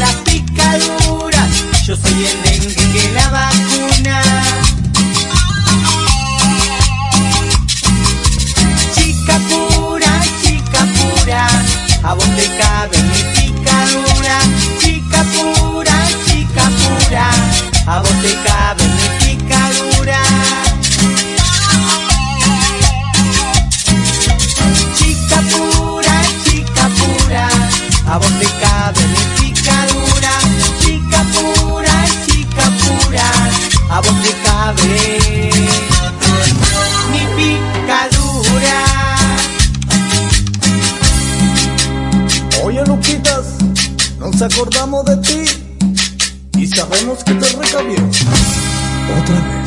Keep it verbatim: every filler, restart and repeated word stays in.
las picaduras, yo soy el dengue que la vacuna. Chica pura, chica pura, a vos te cabe mi picadura. Chica pura, chica pura, a vos te cabe mi picadura. Chica pura, chica pura, a vos te cabe mi picadura. Chica pura, chica pura, a vos te cabe mi picadura. Oye, Luquitas, nos acordamos de ti y sabemos que te recabió otra vez.